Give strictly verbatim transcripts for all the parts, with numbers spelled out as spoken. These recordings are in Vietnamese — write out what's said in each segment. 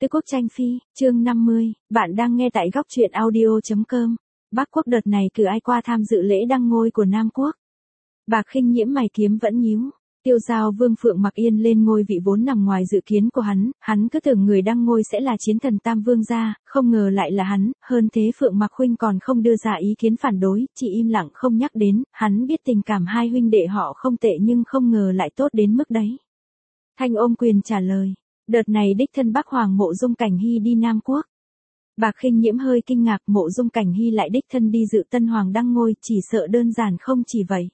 Tứ Quốc Tranh Phi, chương năm mươi, bạn đang nghe tại góc truyện audio chấm com. Bắc Quốc đợt này cử ai qua tham dự lễ đăng ngôi của Nam Quốc? Bạc Khinh Nhiễm mày kiếm vẫn nhíu. Tiêu Giao Vương Phượng Mặc Yên lên ngôi vị vốn nằm ngoài dự kiến của hắn, hắn cứ tưởng người đăng ngôi sẽ là chiến thần Tam Vương gia, không ngờ lại là hắn, hơn thế Phượng Mặc huynh còn không đưa ra ý kiến phản đối, chỉ im lặng không nhắc đến, hắn biết tình cảm hai huynh đệ họ không tệ nhưng không ngờ lại tốt đến mức đấy. Thanh ôm quyền trả lời, đợt này đích thân Bắc Hoàng Mộ Dung Cảnh Hy đi Nam Quốc. Bạc Khinh Nhiễm hơi kinh ngạc, Mộ Dung Cảnh Hy lại đích thân đi dự Tân Hoàng đăng ngôi, chỉ sợ đơn giản không chỉ vậy.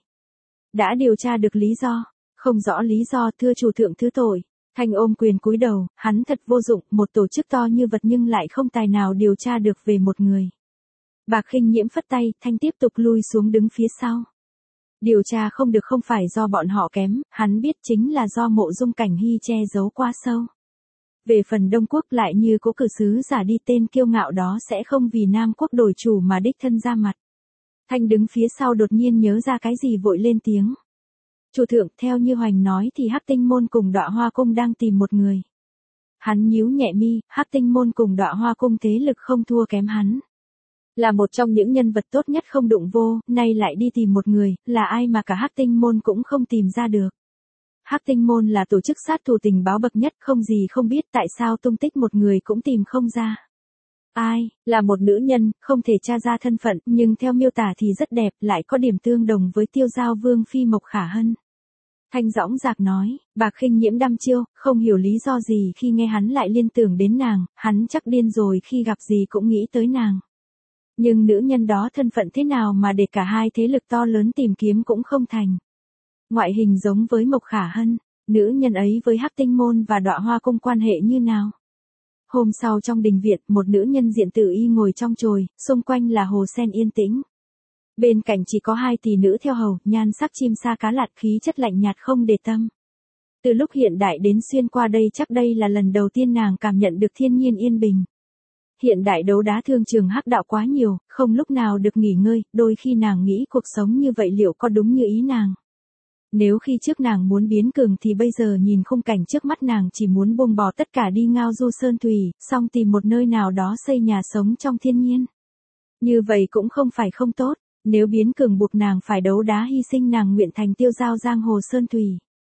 Đã điều tra được lý do? Không rõ lý do, thưa chủ thượng thứ tội. Thanh ôm quyền cúi đầu, hắn thật vô dụng, một tổ chức to như vật nhưng lại không tài nào điều tra được về một người. Bạc Khinh Nhiễm phất tay, Thanh tiếp tục lui xuống đứng phía sau. Điều tra không được không phải do bọn họ kém, hắn biết chính là do Mộ Dung Cảnh Hy che giấu quá sâu. Về phần Đông Quốc lại như cố cử sứ giả đi, tên kiêu ngạo đó sẽ không vì Nam Quốc đổi chủ mà đích thân ra mặt. Thanh đứng phía sau đột nhiên nhớ ra cái gì vội lên tiếng. Chủ thượng, theo như Hoành nói thì Hắc Tinh Môn cùng Đọa Hoa Cung đang tìm một người. Hắn nhíu nhẹ mi, Hắc Tinh Môn cùng Đọa Hoa Cung thế lực không thua kém hắn. Là một trong những nhân vật tốt nhất không đụng vô, nay lại đi tìm một người, là ai mà cả Hắc Tinh Môn cũng không tìm ra được. Hắc Tinh Môn là tổ chức sát thủ tình báo bậc nhất, không gì không biết tại sao tung tích một người cũng tìm không ra. Ai, là một nữ nhân, không thể tra ra thân phận, nhưng theo miêu tả thì rất đẹp, lại có điểm tương đồng với Tiêu Giao Vương Phi Mộc Khả Hân. Thanh dõng dạc nói, Bạc Khinh Nhiễm đăm chiêu, không hiểu lý do gì khi nghe hắn lại liên tưởng đến nàng, hắn chắc điên rồi khi gặp gì cũng nghĩ tới nàng. Nhưng nữ nhân đó thân phận thế nào mà để cả hai thế lực to lớn tìm kiếm cũng không thành. Ngoại hình giống với Mộc Khả Hân, nữ nhân ấy với Hắc Tinh Môn và Đọa Hoa Cung quan hệ như nào? Hôm sau trong đình viện, một nữ nhân diện tự y ngồi trong chồi, xung quanh là hồ sen yên tĩnh. Bên cạnh chỉ có hai tỷ nữ theo hầu, nhan sắc chim sa cá lạt, khí chất lạnh nhạt không để tâm. Từ lúc hiện đại đến xuyên qua đây chắc đây là lần đầu tiên nàng cảm nhận được thiên nhiên yên bình. Hiện đại đấu đá thương trường hắc đạo quá nhiều, không lúc nào được nghỉ ngơi, đôi khi nàng nghĩ cuộc sống như vậy liệu có đúng như ý nàng. Nếu khi trước nàng muốn biến cường thì bây giờ nhìn khung cảnh trước mắt nàng chỉ muốn buông bỏ tất cả đi ngao du sơn thủy, xong tìm một nơi nào đó xây nhà sống trong thiên nhiên. Như vậy cũng không phải không tốt, nếu biến cường buộc nàng phải đấu đá hy sinh nàng nguyện thành Tiêu Giao giang hồ sơn thủy.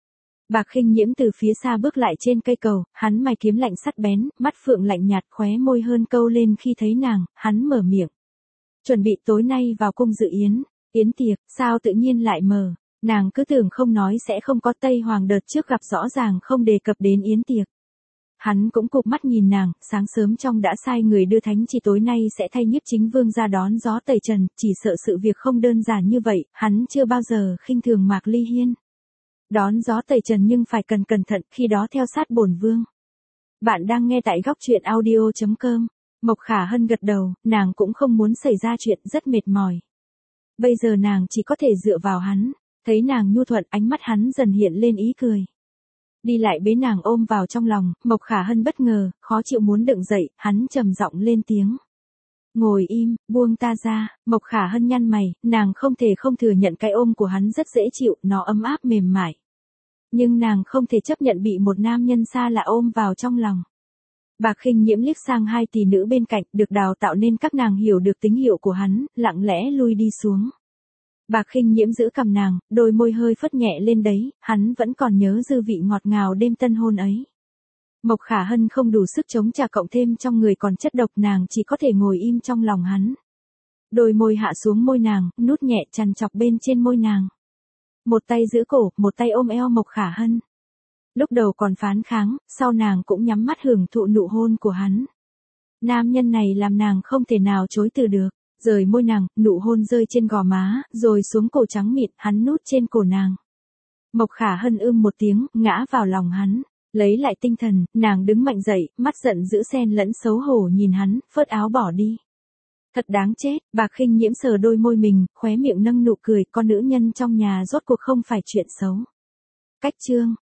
Bạc Khinh Nhiễm từ phía xa bước lại trên cây cầu, hắn mày kiếm lạnh sắt bén, mắt phượng lạnh nhạt, khóe môi hơn câu lên khi thấy nàng, hắn mở miệng. Chuẩn bị tối nay vào cung dự yến, yến tiệc, sao tự nhiên lại mở. Nàng cứ tưởng không nói sẽ không có, Tây Hoàng đợt trước gặp rõ ràng không đề cập đến yến tiệc. Hắn cũng cụp mắt nhìn nàng, sáng sớm trong đã sai người đưa thánh chỉ tối nay sẽ thay Nhiếp Chính Vương ra đón gió tẩy trần, chỉ sợ sự việc không đơn giản như vậy, hắn chưa bao giờ khinh thường Mạc Ly Hiên. Đón gió tẩy trần nhưng phải cần cẩn thận, khi đó theo sát bổn vương. Bạn đang nghe tại góc truyện audio chấm com. Mộc Khả Hân gật đầu, nàng cũng không muốn xảy ra chuyện, rất mệt mỏi. Bây giờ nàng chỉ có thể dựa vào hắn. Thấy nàng nhu thuận, ánh mắt hắn dần hiện lên ý cười. Đi lại bế nàng ôm vào trong lòng, Mộc Khả Hân bất ngờ, khó chịu muốn đứng dậy, hắn trầm giọng lên tiếng. Ngồi im, buông ta ra. Mộc Khả Hân nhăn mày, nàng không thể không thừa nhận cái ôm của hắn rất dễ chịu, nó ấm áp mềm mại. Nhưng nàng không thể chấp nhận bị một nam nhân xa lạ ôm vào trong lòng. Bạc Khinh Nhiễm liếc sang hai tỷ nữ bên cạnh, được đào tạo nên các nàng hiểu được tín hiệu của hắn, lặng lẽ lui đi xuống. Bạc Khinh Nhiễm giữ cầm nàng, đôi môi hơi phất nhẹ lên đấy, hắn vẫn còn nhớ dư vị ngọt ngào đêm tân hôn ấy. Mộc Khả Hân không đủ sức chống trả, cộng thêm trong người còn chất độc, nàng chỉ có thể ngồi im trong lòng hắn. Đôi môi hạ xuống môi nàng, nút nhẹ chằn chọc bên trên môi nàng. Một tay giữ cổ, một tay ôm eo Mộc Khả Hân. Lúc đầu còn phán kháng, sau nàng cũng nhắm mắt hưởng thụ nụ hôn của hắn. Nam nhân này làm nàng không thể nào chối từ được. Rời môi nàng, nụ hôn rơi trên gò má, rồi xuống cổ trắng mịn, hắn nút trên cổ nàng. Mộc Khả Hân ưm một tiếng, ngã vào lòng hắn. Lấy lại tinh thần, nàng đứng mạnh dậy, mắt giận dữ xen lẫn xấu hổ nhìn hắn, phớt áo bỏ đi. Thật đáng chết, Bạc Khinh Nhiễm sờ đôi môi mình, khóe miệng nâng nụ cười, con nữ nhân trong nhà rốt cuộc không phải chuyện xấu. Cách chương,